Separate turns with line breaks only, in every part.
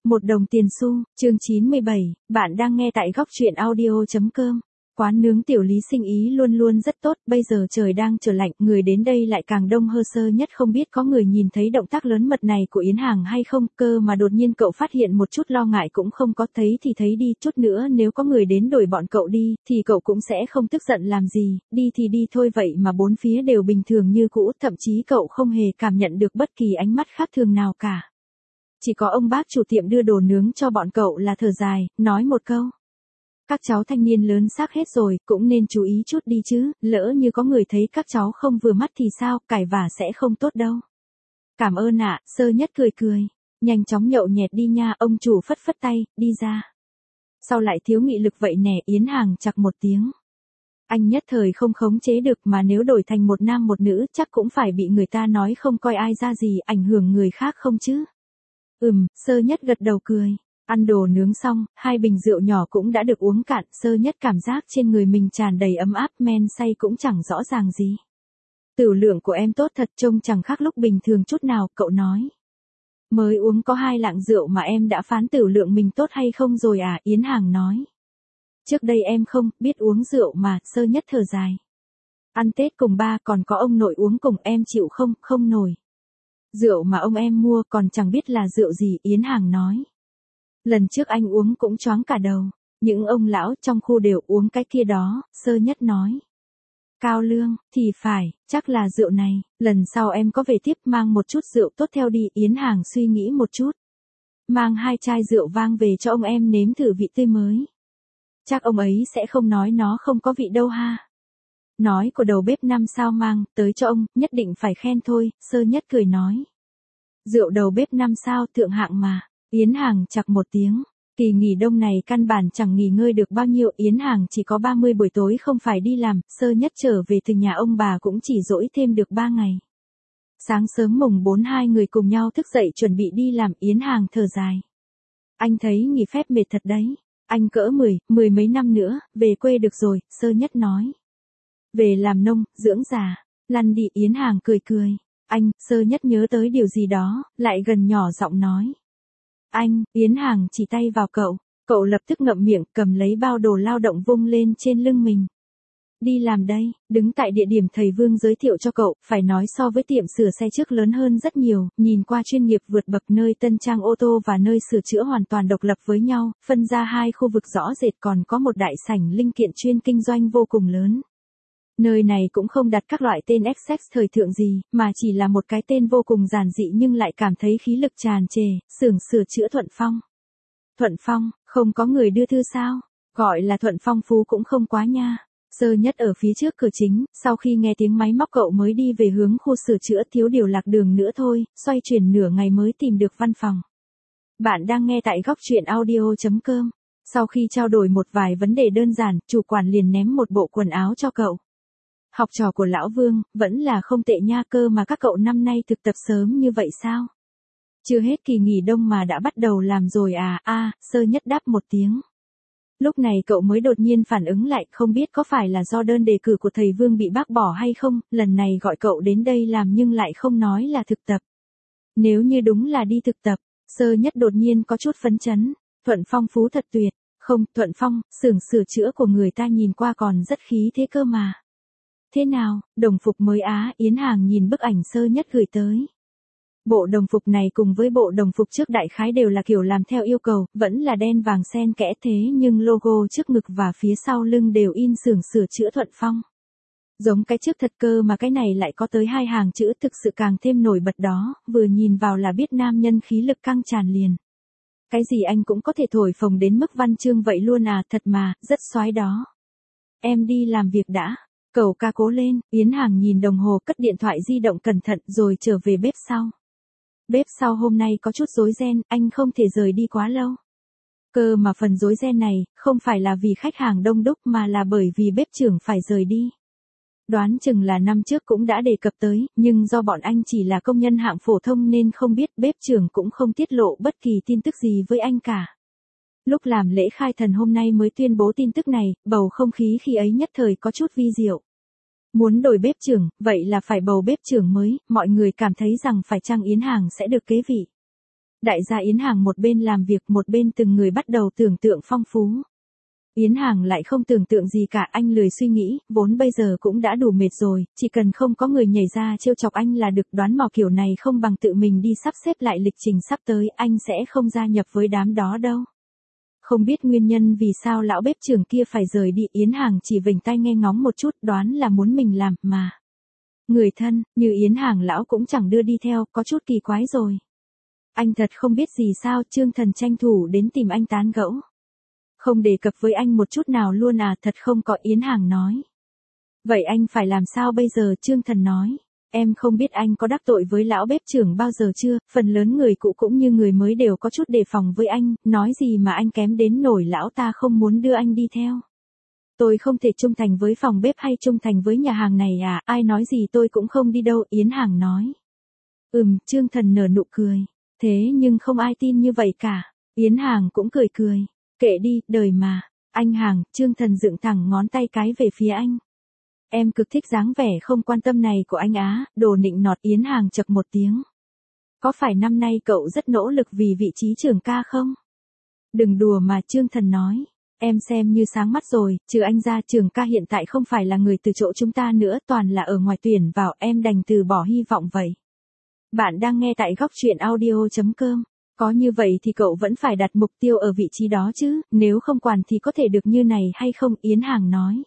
Một đồng tiền xu, chương 97, bạn đang nghe tại góc truyện audio.com. Quán nướng tiểu Lý sinh ý luôn luôn rất tốt, bây giờ trời đang trở lạnh, người đến đây lại càng đông hơn. Sơ Nhất không biết có người nhìn thấy động tác lớn mật này của Yến Hàng hay không, cơ mà đột nhiên cậu phát hiện một chút lo ngại cũng không có, thấy thì thấy đi, chút nữa nếu có người đến đuổi bọn cậu đi, thì cậu cũng sẽ không tức giận làm gì, đi thì đi thôi. Vậy mà bốn phía đều bình thường như cũ, thậm chí cậu không hề cảm nhận được bất kỳ ánh mắt khác thường nào cả. Chỉ có ông bác chủ tiệm đưa đồ nướng cho bọn cậu là thở dài, nói một câu. Các cháu thanh niên lớn xác hết rồi, cũng nên chú ý chút đi chứ, lỡ như có người thấy các cháu không vừa mắt thì sao, cãi vả sẽ không tốt đâu. Cảm ơn ạ, Sơ Nhất cười cười. Nhanh chóng nhậu nhẹt đi nha, ông chủ phất phất tay, đi ra. Sao lại thiếu nghị lực vậy nè, Yến Hàng chặt một tiếng. Anh nhất thời không khống chế được, mà nếu đổi thành một nam một nữ chắc cũng phải bị người ta nói không coi ai ra gì, ảnh hưởng người khác không chứ. Sơ Nhất gật đầu cười. Ăn đồ nướng xong, hai bình rượu nhỏ cũng đã được uống cạn, Sơ Nhất cảm giác trên người mình tràn đầy ấm áp, men say cũng chẳng rõ ràng gì. Tửu lượng của em tốt thật, trông chẳng khác lúc bình thường chút nào, cậu nói. Mới uống có 2 lạng rượu mà em đã phán tửu lượng mình tốt hay không rồi à, Yến Hàng nói. Trước đây em không biết uống rượu mà, Sơ Nhất thở dài. Ăn Tết cùng ba còn có ông nội uống cùng, em chịu không, không nổi. Rượu mà ông em mua còn chẳng biết là rượu gì, Yến Hàng nói. Lần trước anh uống cũng choáng cả đầu, những ông lão trong khu đều uống cái kia đó, Sơ Nhất nói. Cao lương, thì phải, chắc là rượu này, lần sau em có về tiếp mang một chút rượu tốt theo đi, Yến Hàng suy nghĩ một chút. Mang 2 chai rượu vang về cho ông em nếm thử vị tươi mới. Chắc ông ấy sẽ không nói nó không có vị đâu ha. Nói của đầu bếp 5 sao mang tới cho ông, nhất định phải khen thôi, Sơ Nhất cười nói. Rượu đầu bếp 5 sao thượng hạng mà, Yến Hàng chặt một tiếng. Kỳ nghỉ đông này căn bản chẳng nghỉ ngơi được bao nhiêu, Yến Hàng chỉ có 30 buổi tối không phải đi làm, Sơ Nhất trở về từ nhà ông bà cũng chỉ dỗi thêm được 3 ngày. Sáng sớm mùng 4 hai người cùng nhau thức dậy chuẩn bị đi làm, Yến Hàng thở dài. Anh thấy nghỉ phép mệt thật đấy, anh cỡ 10 mấy năm nữa, về quê được rồi, Sơ Nhất nói. Về làm nông, dưỡng già, lăn đi, Yến Hàng cười cười. Anh, Sơ Nhất nhớ tới điều gì đó, lại gần nhỏ giọng nói. Anh, Yến Hàng chỉ tay vào cậu lập tức ngậm miệng, cầm lấy bao đồ lao động vung lên trên lưng mình. Đi làm đây, đứng tại địa điểm thầy Vương giới thiệu cho cậu, phải nói so với tiệm sửa xe trước lớn hơn rất nhiều, nhìn qua chuyên nghiệp vượt bậc, nơi tân trang ô tô và nơi sửa chữa hoàn toàn độc lập với nhau, phân ra 2 khu vực rõ rệt, còn có một đại sảnh linh kiện chuyên kinh doanh vô cùng lớn. Nơi này cũng không đặt các loại tên XX thời thượng gì, mà chỉ là một cái tên vô cùng giản dị nhưng lại cảm thấy khí lực tràn trề, xưởng sửa chữa Thuận Phong. Thuận Phong, không có người đưa thư sao? Gọi là Thuận Phong Phú cũng không quá nha. Sơ Nhất ở phía trước cửa chính, sau khi nghe tiếng máy móc cậu mới đi về hướng khu sửa chữa, thiếu điều lạc đường nữa thôi, xoay chuyển nửa ngày mới tìm được văn phòng. Bạn đang nghe tại góc truyện audio.com. Sau khi trao đổi một vài vấn đề đơn giản, chủ quản liền ném một bộ quần áo cho cậu. Học trò của Lão Vương, vẫn là không tệ nha, cơ mà các cậu năm nay thực tập sớm như vậy sao? Chưa hết kỳ nghỉ đông mà đã bắt đầu làm rồi à, Sơ Nhất đáp một tiếng. Lúc này cậu mới đột nhiên phản ứng lại, không biết có phải là do đơn đề cử của thầy Vương bị bác bỏ hay không, lần này gọi cậu đến đây làm nhưng lại không nói là thực tập. Nếu như đúng là đi thực tập, Sơ Nhất đột nhiên có chút phấn chấn, Thuận Phong Phú thật tuyệt, không, Thuận Phong, xưởng sửa chữa của người ta nhìn qua còn rất khí thế cơ mà. Thế nào, đồng phục mới á, Yến Hàng nhìn bức ảnh Sơ Nhất gửi tới. Bộ đồng phục này cùng với bộ đồng phục trước đại khái đều là kiểu làm theo yêu cầu, vẫn là đen vàng xen kẽ, thế nhưng logo trước ngực và phía sau lưng đều in xưởng sửa chữa Thuận Phong. Giống cái trước thật cơ mà cái này lại có tới 2 hàng chữ, thực sự càng thêm nổi bật đó, vừa nhìn vào là biết nam nhân khí lực căng tràn liền. Cái gì anh cũng có thể thổi phồng đến mức văn chương vậy luôn à, thật mà, rất xoái đó. Em đi làm việc đã. Cậu ca cố lên, Yến Hàng nhìn đồng hồ, cất điện thoại di động cẩn thận rồi trở về bếp sau. Bếp sau hôm nay có chút rối ren, anh không thể rời đi quá lâu. Cơ mà phần rối ren này, không phải là vì khách hàng đông đúc mà là bởi vì bếp trưởng phải rời đi. Đoán chừng là năm trước cũng đã đề cập tới, nhưng do bọn anh chỉ là công nhân hạng phổ thông nên không biết, bếp trưởng cũng không tiết lộ bất kỳ tin tức gì với anh cả. Lúc làm lễ khai thần hôm nay mới tuyên bố tin tức này, bầu không khí khi ấy nhất thời có chút vi diệu. Muốn đổi bếp trưởng, vậy là phải bầu bếp trưởng mới, mọi người cảm thấy rằng phải chăng Yến Hàng sẽ được kế vị. Đại gia Yến Hàng một bên làm việc một bên từng người bắt đầu tưởng tượng phong phú. Yến Hàng lại không tưởng tượng gì cả, anh lười suy nghĩ, vốn bây giờ cũng đã đủ mệt rồi, chỉ cần không có người nhảy ra trêu chọc anh là được, đoán mò kiểu này không bằng tự mình đi sắp xếp lại lịch trình sắp tới, anh sẽ không gia nhập với đám đó đâu. Không biết nguyên nhân vì sao lão bếp trưởng kia phải rời đi, Yến Hàng chỉ vểnh tai nghe ngóng một chút, đoán là muốn mình làm mà. Người thân, như Yến Hàng lão cũng chẳng đưa đi theo, có chút kỳ quái rồi. Anh thật không biết gì sao, Trương Thần tranh thủ đến tìm anh tán gẫu. Không đề cập với anh một chút nào luôn à, thật không có, Yến Hàng nói. Vậy anh phải làm sao bây giờ, Trương Thần nói. Em không biết anh có đắc tội với lão bếp trưởng bao giờ chưa, phần lớn người cũ cũng như người mới đều có chút đề phòng với anh, nói gì mà anh kém đến nổi lão ta không muốn đưa anh đi theo. Tôi không thể trung thành với phòng bếp hay trung thành với nhà hàng này à, ai nói gì tôi cũng không đi đâu, Yến Hàng nói. Trương Thần nở nụ cười. Thế nhưng không ai tin như vậy cả. Yến Hàng cũng cười cười. Kệ đi, đời mà. Anh Hàng, Trương Thần dựng thẳng ngón tay cái về phía anh. Em cực thích dáng vẻ không quan tâm này của anh á, đồ nịnh nọt, Yến Hàng chậc một tiếng. Có phải năm nay cậu rất nỗ lực vì vị trí trưởng ca không? Đừng đùa mà, Trương Thần nói. Em xem như sáng mắt rồi, trừ anh ra trưởng ca hiện tại không phải là người từ chỗ chúng ta nữa, toàn là ở ngoài tuyển vào, em đành từ bỏ hy vọng vậy. Bạn đang nghe tại góc truyện audio.com. Có như vậy thì cậu vẫn phải đặt mục tiêu ở vị trí đó chứ, nếu không quản thì có thể được như này hay không, Yến Hàng nói.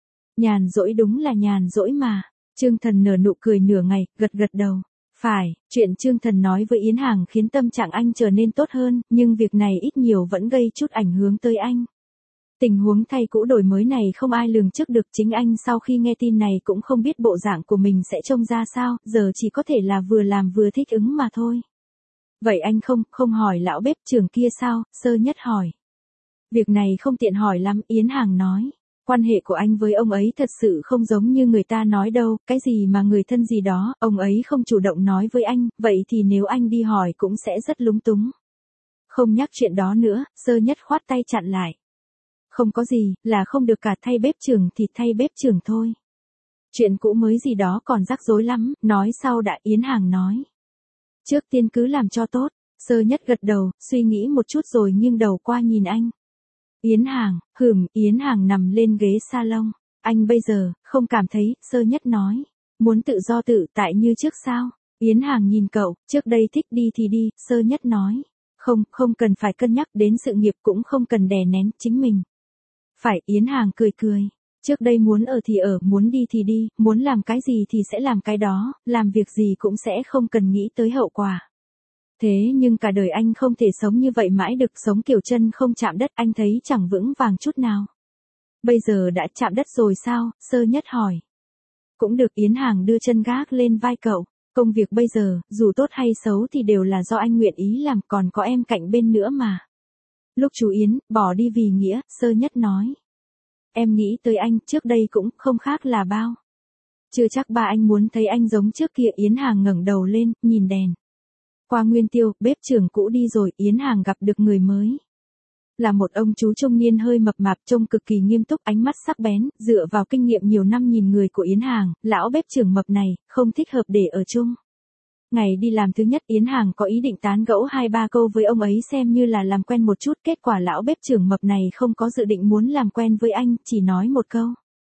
Nhàn rỗi đúng là nhàn rỗi mà. Trương Thần nở nụ cười nửa ngày, gật gật đầu. Phải, chuyện Trương Thần nói với Yến Hàng khiến tâm trạng anh trở nên tốt hơn, nhưng việc này ít nhiều vẫn gây chút ảnh hưởng tới anh. Tình huống thay cũ đổi mới này không ai lường trước được, chính anh sau khi nghe tin này cũng không biết bộ dạng của mình sẽ trông ra sao, giờ chỉ có thể là vừa làm vừa thích ứng mà thôi. Vậy anh không hỏi lão bếp trưởng kia sao, Sơ Nhất hỏi. Việc này không tiện hỏi lắm, Yến Hàng nói. Quan hệ của anh với ông ấy thật sự không giống như người ta nói đâu, cái gì mà người thân gì đó, ông ấy không chủ động nói với anh, vậy thì nếu anh đi hỏi cũng sẽ rất lúng túng. Không nhắc chuyện đó nữa, Sơ Nhất khoát tay chặn lại. Không có gì, là không được cả, thay bếp trưởng thì thay bếp trưởng thôi. Chuyện cũ mới gì đó còn rắc rối lắm, nói sau đã, Yến Hàng nói. Trước tiên cứ làm cho tốt, Sơ Nhất gật đầu, suy nghĩ một chút rồi nghiêng đầu qua nhìn anh. Yến Hàng, Yến Hàng nằm lên ghế salon. Anh bây giờ, không cảm thấy, Sơ Nhất nói. Muốn tự do tự tại như trước sao? Yến Hàng nhìn cậu, trước đây thích đi thì đi, Sơ Nhất nói. Không cần phải cân nhắc đến sự nghiệp, cũng không cần đè nén chính mình. Phải, Yến Hàng cười cười. Trước đây muốn ở thì ở, muốn đi thì đi, muốn làm cái gì thì sẽ làm cái đó, làm việc gì cũng sẽ không cần nghĩ tới hậu quả. Thế nhưng cả đời anh không thể sống như vậy mãi được, sống kiểu chân không chạm đất, anh thấy chẳng vững vàng chút nào. Bây giờ đã chạm đất rồi sao, Sơ Nhất hỏi. Cũng được, Yến Hàng đưa chân gác lên vai cậu. Công việc bây giờ, dù tốt hay xấu thì đều là do anh nguyện ý làm, còn có em cạnh bên nữa mà. Lúc chú Yến, bỏ đi vì nghĩa, Sơ Nhất nói. Em nghĩ tới anh, trước đây cũng không khác là bao. Chưa chắc ba anh muốn thấy anh giống trước kia, Yến Hàng ngẩng đầu lên, nhìn đèn. Qua Nguyên Tiêu, bếp trưởng cũ đi rồi, Yến Hàng gặp được người mới. Là một ông chú trung niên hơi mập mạp, trông cực kỳ nghiêm túc, ánh mắt sắc bén, dựa vào kinh nghiệm nhiều năm nhìn người của Yến Hàng, lão bếp trưởng mập này, không thích hợp để ở chung. Ngày đi làm thứ nhất, Yến Hàng có ý định tán gẫu 2-3 câu với ông ấy xem như là làm quen một chút, kết quả lão bếp trưởng mập này không có dự định muốn làm quen với anh, chỉ nói một câu.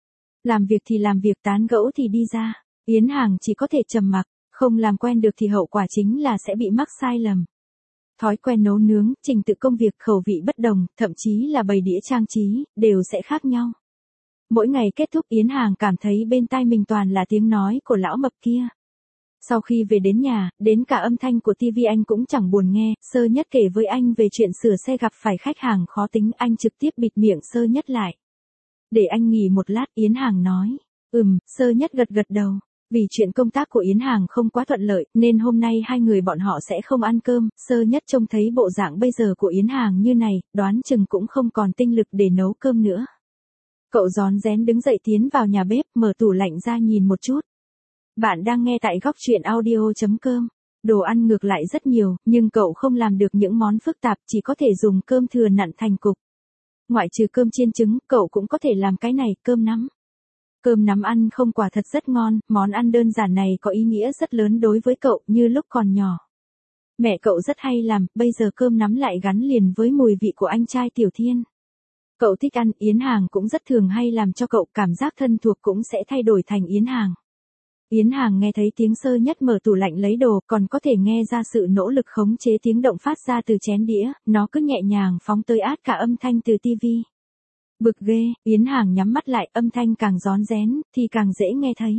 Làm việc thì làm việc, tán gẫu thì đi ra. Yến Hàng chỉ có thể trầm mặc, không làm quen được thì hậu quả chính là sẽ bị mắc sai lầm. Thói quen nấu nướng, trình tự công việc, khẩu vị bất đồng, thậm chí là bày đĩa trang trí, đều sẽ khác nhau. Mỗi ngày kết thúc, Yến Hàng cảm thấy bên tai mình toàn là tiếng nói của lão mập kia. Sau khi về đến nhà, đến cả âm thanh của TV anh cũng chẳng buồn nghe, Sơ Nhất kể với anh về chuyện sửa xe gặp phải khách hàng khó tính, anh trực tiếp bịt miệng Sơ Nhất lại. Để anh nghỉ một lát, Yến Hàng nói. Sơ Nhất gật gật đầu. Vì chuyện công tác của Yến Hàng không quá thuận lợi, nên hôm nay hai người bọn họ sẽ không ăn cơm, Sơ Nhất trông thấy bộ dạng bây giờ của Yến Hàng như này, đoán chừng cũng không còn tinh lực để nấu cơm nữa. Cậu rón rén đứng dậy tiến vào nhà bếp, mở tủ lạnh ra nhìn một chút. Bạn đang nghe tại góc truyện audio.com. Đồ ăn ngược lại rất nhiều, nhưng cậu không làm được những món phức tạp, chỉ có thể dùng cơm thừa nặn thành cục. Ngoại trừ cơm chiên trứng, cậu cũng có thể làm cái này, cơm nắm. Cơm nắm ăn không quả thật rất ngon, món ăn đơn giản này có ý nghĩa rất lớn đối với cậu như lúc còn nhỏ. Mẹ cậu rất hay làm, bây giờ cơm nắm lại gắn liền với mùi vị của anh trai Tiểu Thiên. Cậu thích ăn, Yến Hàng cũng rất thường hay làm cho cậu, cảm giác thân thuộc cũng sẽ thay đổi thành Yến Hàng. Yến Hàng nghe thấy tiếng Sơ Nhất mở tủ lạnh lấy đồ, còn có thể nghe ra sự nỗ lực khống chế tiếng động phát ra từ chén đĩa, nó cứ nhẹ nhàng phóng tới át cả âm thanh từ tivi. Bực ghê, Yến Hàng nhắm mắt lại, âm thanh càng rón rén, thì càng dễ nghe thấy.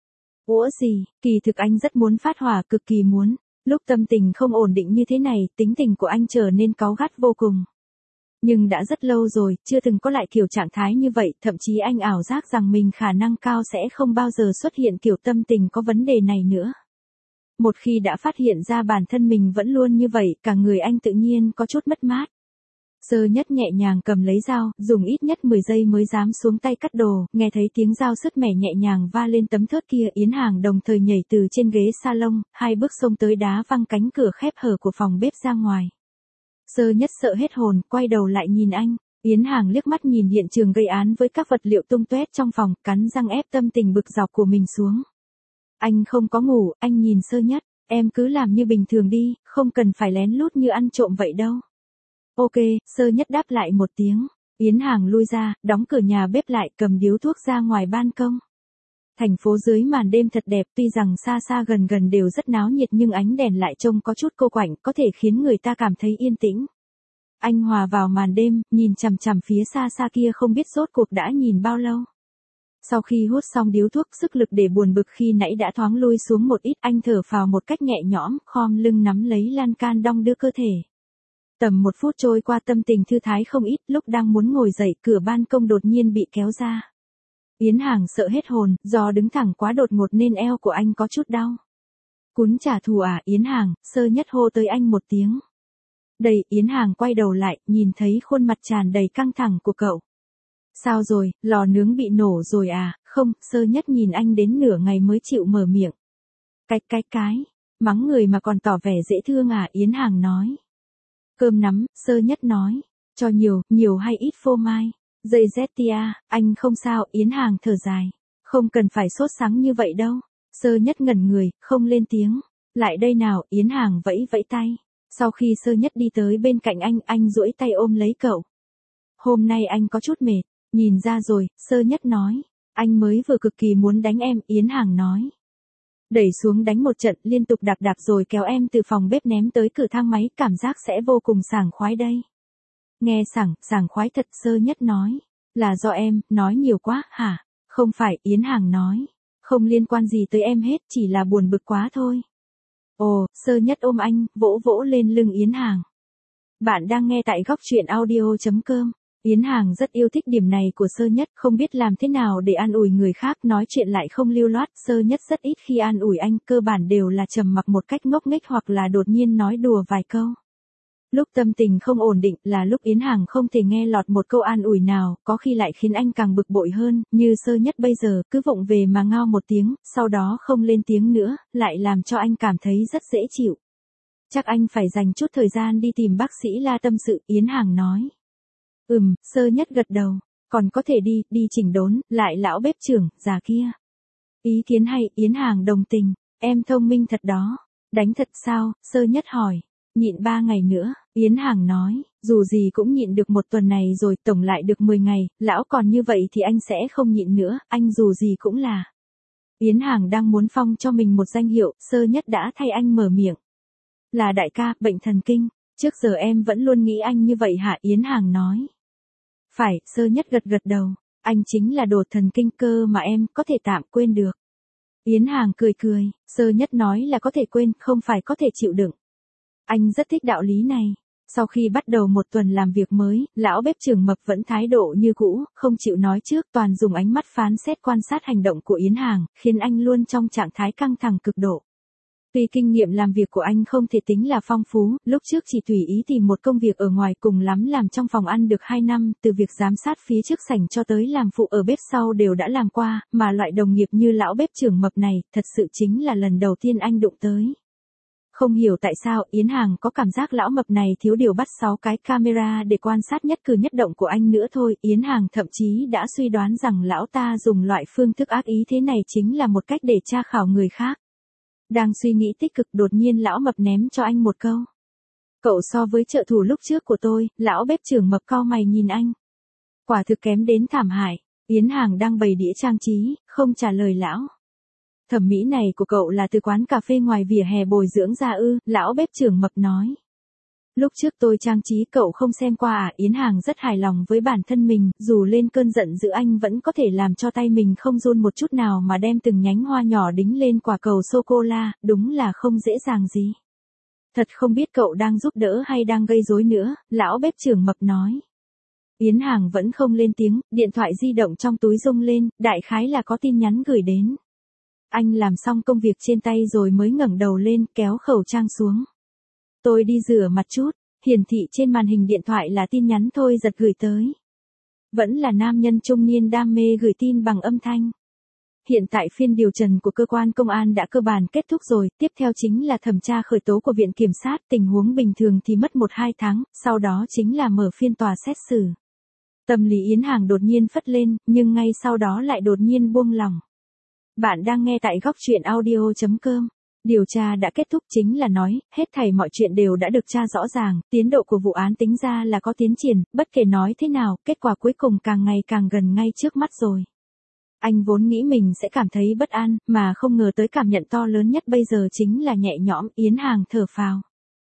Ủa gì, kỳ thực anh rất muốn phát hỏa, cực kỳ muốn. Lúc tâm tình không ổn định như thế này, tính tình của anh trở nên cáu gắt vô cùng. Nhưng đã rất lâu rồi, chưa từng có lại kiểu trạng thái như vậy, thậm chí anh ảo giác rằng mình khả năng cao sẽ không bao giờ xuất hiện kiểu tâm tình có vấn đề này nữa. Một khi đã phát hiện ra bản thân mình vẫn luôn như vậy, cả người anh tự nhiên có chút mất mát. Sơ Nhất nhẹ nhàng cầm lấy dao, dùng ít nhất 10 giây mới dám xuống tay cắt đồ, nghe thấy tiếng dao sứt mẻ nhẹ nhàng va lên tấm thớt kia, Yến Hàng đồng thời nhảy từ trên ghế salon, 2 bước xông tới đá văng cánh cửa khép hở của phòng bếp ra ngoài. Sơ Nhất sợ hết hồn, quay đầu lại nhìn anh, Yến Hàng liếc mắt nhìn hiện trường gây án với các vật liệu tung tóe trong phòng, cắn răng ép tâm tình bực dọc của mình xuống. Anh không có ngủ, anh nhìn Sơ Nhất, em cứ làm như bình thường đi, không cần phải lén lút như ăn trộm vậy đâu. Ok, Sơ Nhất đáp lại một tiếng. Yến Hàng lui ra, đóng cửa nhà bếp lại, cầm điếu thuốc ra ngoài ban công. Thành phố dưới màn đêm thật đẹp, tuy rằng xa xa gần gần đều rất náo nhiệt nhưng ánh đèn lại trông có chút cô quạnh, có thể khiến người ta cảm thấy yên tĩnh. Anh hòa vào màn đêm, nhìn chằm chằm phía xa xa kia không biết rốt cuộc đã nhìn bao lâu. Sau khi hút xong điếu thuốc, sức lực để buồn bực khi nãy đã thoáng lui xuống một ít, anh thở phào một cách nhẹ nhõm, khom lưng nắm lấy lan can đong đưa cơ thể. Tầm 1 phút trôi qua, tâm tình thư thái không ít, lúc đang muốn ngồi dậy, cửa ban công đột nhiên bị kéo ra. Yến Hàng sợ hết hồn, do đứng thẳng quá đột ngột nên eo của anh có chút đau. Cún trả thù à, Yến Hàng, Sơ Nhất hô tới anh một tiếng. Đầy, Yến Hàng quay đầu lại, nhìn thấy khuôn mặt tràn đầy căng thẳng của cậu. Sao rồi, lò nướng bị nổ rồi à, không, Sơ Nhất nhìn anh đến nửa ngày mới chịu mở miệng. Cái, mắng người mà còn tỏ vẻ dễ thương à, Yến Hàng nói. Cơm nắm, Sơ Nhất nói, cho nhiều hay ít phô mai. Dây Zetia, anh không sao, Yến Hàng thở dài. Không cần phải sốt sắng như vậy đâu. Sơ Nhất ngẩn người, không lên tiếng. Lại đây nào, Yến Hàng vẫy vẫy tay. Sau khi Sơ Nhất đi tới bên cạnh anh duỗi tay ôm lấy cậu. Hôm nay anh có chút mệt, nhìn ra rồi, Sơ Nhất nói. Anh mới vừa cực kỳ muốn đánh em, Yến Hàng nói. Đẩy xuống đánh một trận, liên tục đạp rồi kéo em từ phòng bếp ném tới cửa thang máy, cảm giác sẽ vô cùng sảng khoái đây. Nghe sảng khoái thật, Sơ Nhất nói. Là do em, nói nhiều quá, hả? Không phải, Yến Hàng nói. Không liên quan gì tới em hết, chỉ là buồn bực quá thôi. Ồ, Sơ Nhất ôm anh, vỗ vỗ lên lưng Yến Hàng. Bạn đang nghe tại góc truyện audio.com. Yến Hàng rất yêu thích điểm này của Sơ Nhất, không biết làm thế nào để an ủi người khác, nói chuyện lại không lưu loát, Sơ Nhất rất ít khi an ủi anh, cơ bản đều là trầm mặc một cách ngốc nghếch hoặc là đột nhiên nói đùa vài câu. Lúc tâm tình không ổn định là lúc Yến Hàng không thể nghe lọt một câu an ủi nào, có khi lại khiến anh càng bực bội hơn, như Sơ Nhất bây giờ, cứ vụng về mà ngao một tiếng, sau đó không lên tiếng nữa, lại làm cho anh cảm thấy rất dễ chịu. Chắc anh phải dành chút thời gian đi tìm bác sĩ la tâm sự, Yến Hàng nói. Sơ Nhất gật đầu, còn có thể đi chỉnh đốn, lại lão bếp trưởng, già kia. Ý kiến hay, Yến Hàng đồng tình, em thông minh thật đó. Đánh thật sao, Sơ Nhất hỏi. Nhịn 3 ngày nữa, Yến Hàng nói, dù gì cũng nhịn được 1 tuần này rồi, tổng lại được 10 ngày, lão còn như vậy thì anh sẽ không nhịn nữa, anh dù gì cũng là. Yến Hàng đang muốn phong cho mình một danh hiệu, Sơ Nhất đã thay anh mở miệng. Là đại ca, bệnh thần kinh, trước giờ em vẫn luôn nghĩ anh như vậy hả, Yến Hàng nói. Phải, Sơ Nhất gật đầu, anh chính là đồ thần kinh cơ mà em có thể tạm quên được. Yến Hàng cười, Sơ Nhất nói là có thể quên, không phải có thể chịu đựng. Anh rất thích đạo lý này. Sau khi bắt đầu 1 tuần làm việc mới, lão bếp trưởng Mập vẫn thái độ như cũ, không chịu nói trước, toàn dùng ánh mắt phán xét quan sát hành động của Yến Hàng, khiến anh luôn trong trạng thái căng thẳng cực độ. Tuy kinh nghiệm làm việc của anh không thể tính là phong phú, lúc trước chỉ tùy ý tìm một công việc ở ngoài, cùng lắm làm trong phòng ăn được 2 năm, từ việc giám sát phía trước sảnh cho tới làm phụ ở bếp sau đều đã làm qua, mà loại đồng nghiệp như lão bếp trưởng Mập này, thật sự chính là lần đầu tiên anh đụng tới. Không hiểu tại sao, Yến Hàng có cảm giác lão Mập này thiếu điều bắt 6 cái camera để quan sát nhất cử nhất động của anh nữa thôi, Yến Hàng thậm chí đã suy đoán rằng lão ta dùng loại phương thức ác ý thế này chính là một cách để tra khảo người khác. Đang suy nghĩ tích cực đột nhiên lão mập ném cho anh một câu. Cậu so với trợ thủ lúc trước của tôi, lão bếp trưởng mập cau mày nhìn anh. Quả thực kém đến thảm hại. Yến Hàng đang bày đĩa trang trí, không trả lời lão. Thẩm mỹ này của cậu là từ quán cà phê ngoài vỉa hè bồi dưỡng ra ư, lão bếp trưởng mập nói. Lúc trước tôi trang trí cậu không xem qua à, Yến Hàng rất hài lòng với bản thân mình, dù lên cơn giận dữ anh vẫn có thể làm cho tay mình không run một chút nào mà đem từng nhánh hoa nhỏ đính lên quả cầu sô-cô-la, đúng là không dễ dàng gì. Thật không biết cậu đang giúp đỡ hay đang gây rối nữa, lão bếp trưởng mập nói. Yến Hàng vẫn không lên tiếng, điện thoại di động trong túi rung lên, đại khái là có tin nhắn gửi đến. Anh làm xong công việc trên tay rồi mới ngẩng đầu lên, kéo khẩu trang xuống. Tôi đi rửa mặt chút, hiển thị trên màn hình điện thoại là tin nhắn Thôi Giật gửi tới. Vẫn là nam nhân trung niên đam mê gửi tin bằng âm thanh. Hiện tại phiên điều trần của cơ quan công an đã cơ bản kết thúc rồi, tiếp theo chính là thẩm tra khởi tố của viện kiểm sát, tình huống bình thường thì mất 1-2 tháng, sau đó chính là mở phiên tòa xét xử. Tâm lý Yến Hàng đột nhiên phất lên, nhưng ngay sau đó lại đột nhiên buông lỏng. Bạn đang nghe tại góc truyện audio.com. Điều tra đã kết thúc chính là nói, hết thảy mọi chuyện đều đã được tra rõ ràng, tiến độ của vụ án tính ra là có tiến triển, bất kể nói thế nào, kết quả cuối cùng càng ngày càng gần ngay trước mắt rồi. Anh vốn nghĩ mình sẽ cảm thấy bất an, mà không ngờ tới cảm nhận to lớn nhất bây giờ chính là nhẹ nhõm, Yến Hàng thở phào.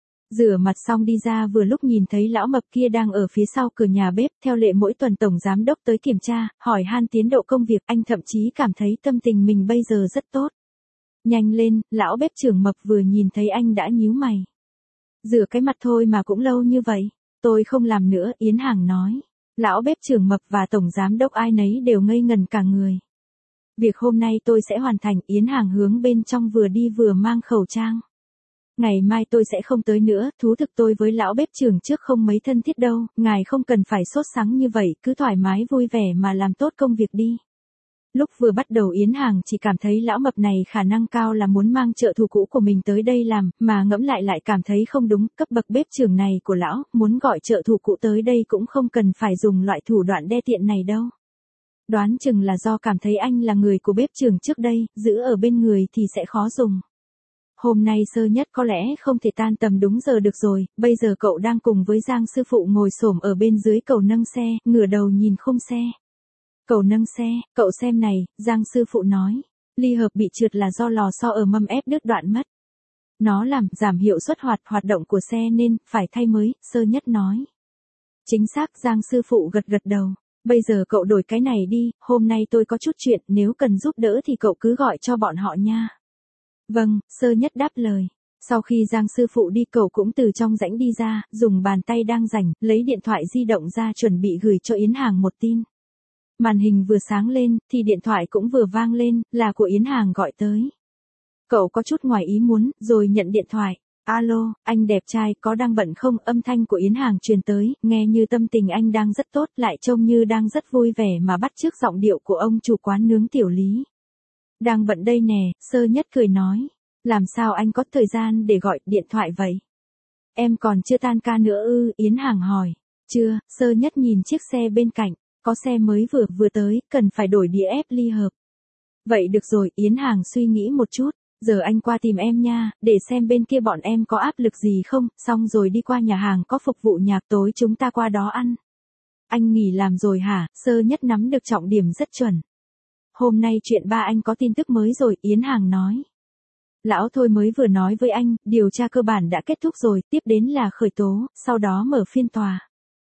Rửa mặt xong đi ra vừa lúc nhìn thấy lão mập kia đang ở phía sau cửa nhà bếp, theo lệ mỗi tuần tổng giám đốc tới kiểm tra, hỏi han tiến độ công việc, anh thậm chí cảm thấy tâm tình mình bây giờ rất tốt. Nhanh lên, lão bếp trưởng mập vừa nhìn thấy anh đã nhíu mày. Rửa cái mặt thôi mà cũng lâu như vậy. Tôi không làm nữa, Yến Hàng nói. Lão bếp trưởng mập và tổng giám đốc ai nấy đều ngây ngần cả người. Việc hôm nay tôi sẽ hoàn thành, Yến Hàng hướng bên trong vừa đi vừa mang khẩu trang. Ngày mai tôi sẽ không tới nữa, thú thực tôi với lão bếp trưởng trước không mấy thân thiết đâu, ngài không cần phải sốt sắng như vậy, cứ thoải mái vui vẻ mà làm tốt công việc đi. Lúc vừa bắt đầu Yến Hàng chỉ cảm thấy lão mập này khả năng cao là muốn mang trợ thủ cũ của mình tới đây làm, mà ngẫm lại cảm thấy không đúng, cấp bậc bếp trưởng này của lão, muốn gọi trợ thủ cũ tới đây cũng không cần phải dùng loại thủ đoạn đê tiện này đâu. Đoán chừng là do cảm thấy anh là người của bếp trưởng trước đây, giữ ở bên người thì sẽ khó dùng. Hôm nay Sơ Nhất có lẽ không thể tan tầm đúng giờ được rồi, bây giờ cậu đang cùng với Giang sư phụ ngồi xổm ở bên dưới cầu nâng xe, ngửa đầu nhìn khung xe. Cầu nâng xe, cậu xem này, Giang sư phụ nói. Ly hợp bị trượt là do lò xo ở mâm ép đứt đoạn mất. Nó làm giảm hiệu suất hoạt động của xe nên phải thay mới, Sơ Nhất nói. Chính xác, Giang sư phụ gật đầu. Bây giờ cậu đổi cái này đi, hôm nay tôi có chút chuyện, nếu cần giúp đỡ thì cậu cứ gọi cho bọn họ nha. Vâng, Sơ Nhất đáp lời. Sau khi Giang sư phụ đi cậu cũng từ trong rãnh đi ra, dùng bàn tay đang rảnh, lấy điện thoại di động ra chuẩn bị gửi cho Yến Hàng một tin. Màn hình vừa sáng lên, thì điện thoại cũng vừa vang lên, là của Yến Hàng gọi tới. Cậu có chút ngoài ý muốn, rồi nhận điện thoại. Alo, anh đẹp trai, có đang bận không? Âm thanh của Yến Hàng truyền tới, nghe như tâm tình anh đang rất tốt, lại trông như đang rất vui vẻ mà bắt chước giọng điệu của ông chủ quán nướng Tiểu Lý. Đang bận đây nè, Sơ Nhất cười nói. Làm sao anh có thời gian để gọi điện thoại vậy? Em còn chưa tan ca nữa ư? Yến Hàng hỏi. Chưa, Sơ Nhất nhìn chiếc xe bên cạnh. Có xe mới vừa tới, cần phải đổi đĩa ép ly hợp. Vậy được rồi, Yến Hàng suy nghĩ một chút. Giờ anh qua tìm em nha, để xem bên kia bọn em có áp lực gì không, xong rồi đi qua nhà hàng có phục vụ nhạc tối chúng ta qua đó ăn. Anh nghỉ làm rồi hả? Sơ Nhất nắm được trọng điểm rất chuẩn. Hôm nay chuyện ba anh có tin tức mới rồi, Yến Hàng nói. Lão Thôi mới vừa nói với anh, điều tra cơ bản đã kết thúc rồi, tiếp đến là khởi tố, sau đó mở phiên tòa.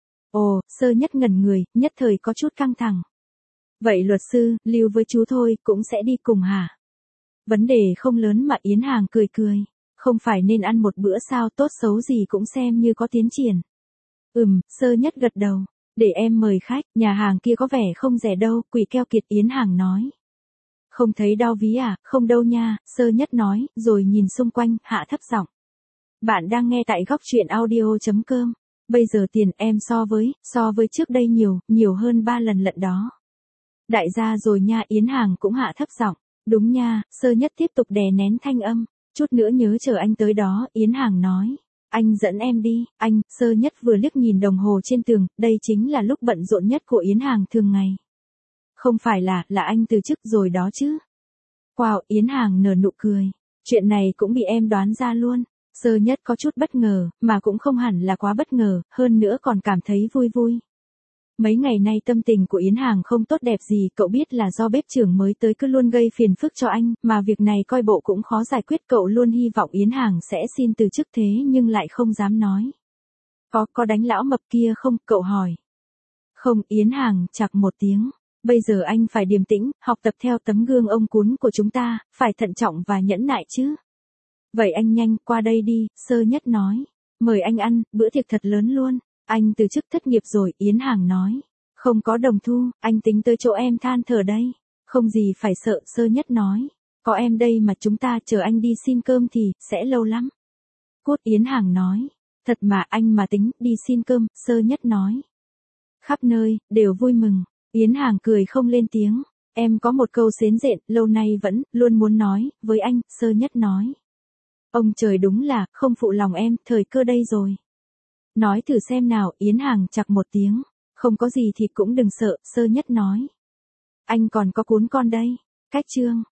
Ồ, Sơ Nhất ngẩn người, nhất thời có chút căng thẳng. Vậy luật sư, lưu với chú Thôi, cũng sẽ đi cùng hả? Vấn đề không lớn mà, Yến Hàng cười. Không phải nên ăn một bữa sao, tốt xấu gì cũng xem như có tiến triển. Sơ Nhất gật đầu. Để em mời khách, nhà hàng kia có vẻ không rẻ đâu, Quỷ keo kiệt, Yến Hàng nói. Không thấy đau ví à? Không đâu nha, Sơ Nhất nói, rồi nhìn xung quanh, hạ thấp giọng. Bạn đang nghe tại góc truyện audio.com. Bây giờ tiền em so với trước đây nhiều hơn 3 lần lận đó. Đại gia rồi nha, Yến Hàng cũng hạ thấp giọng. Đúng nha, Sơ Nhất tiếp tục đè nén thanh âm. Chút nữa nhớ chờ anh tới đó, Yến Hàng nói. Anh dẫn em đi, anh, Sơ Nhất vừa liếc nhìn đồng hồ trên tường, đây chính là lúc bận rộn nhất của Yến Hàng thường ngày. Không phải là anh từ chức rồi đó chứ. Wow, Yến Hàng nở nụ cười. Chuyện này cũng bị em đoán ra luôn. Sơ nhất có chút bất ngờ, mà cũng không hẳn là quá bất ngờ, hơn nữa còn cảm thấy vui vui. Mấy ngày nay tâm tình của Yến Hàng không tốt đẹp gì, cậu biết là do bếp trưởng mới tới cứ luôn gây phiền phức cho anh, mà việc này coi bộ cũng khó giải quyết, cậu luôn hy vọng Yến Hàng sẽ xin từ chức thế nhưng lại không dám nói. Có đánh lão mập kia không, cậu hỏi. Không, Yến Hàng chạc một tiếng. Bây giờ anh phải điềm tĩnh, học tập theo tấm gương ông cún của chúng ta, phải thận trọng và nhẫn nại chứ. Vậy anh nhanh qua đây đi, Sơ Nhất nói. Mời anh ăn, bữa tiệc thật lớn luôn. Anh từ chức thất nghiệp rồi, Yến Hàng nói. Không có đồng thu, anh tính tới chỗ em than thở đây. Không gì phải sợ, Sơ Nhất nói. Có em đây mà chúng ta chờ anh đi xin cơm thì, sẽ lâu lắm. Cốt, Yến Hàng nói. Thật mà anh mà tính, đi xin cơm, Sơ Nhất nói. Khắp nơi, đều vui mừng. Yến Hàng cười không lên tiếng. Em có một câu xến rện, lâu nay vẫn, luôn muốn nói, với anh, Sơ Nhất nói. Ông trời đúng là, không phụ lòng em, thời cơ đây rồi. Nói thử xem nào, Yến Hàng chạc một tiếng. Không có gì thì cũng đừng sợ, Sơ Nhất nói. Anh còn có cuốn con đây. Cách chương.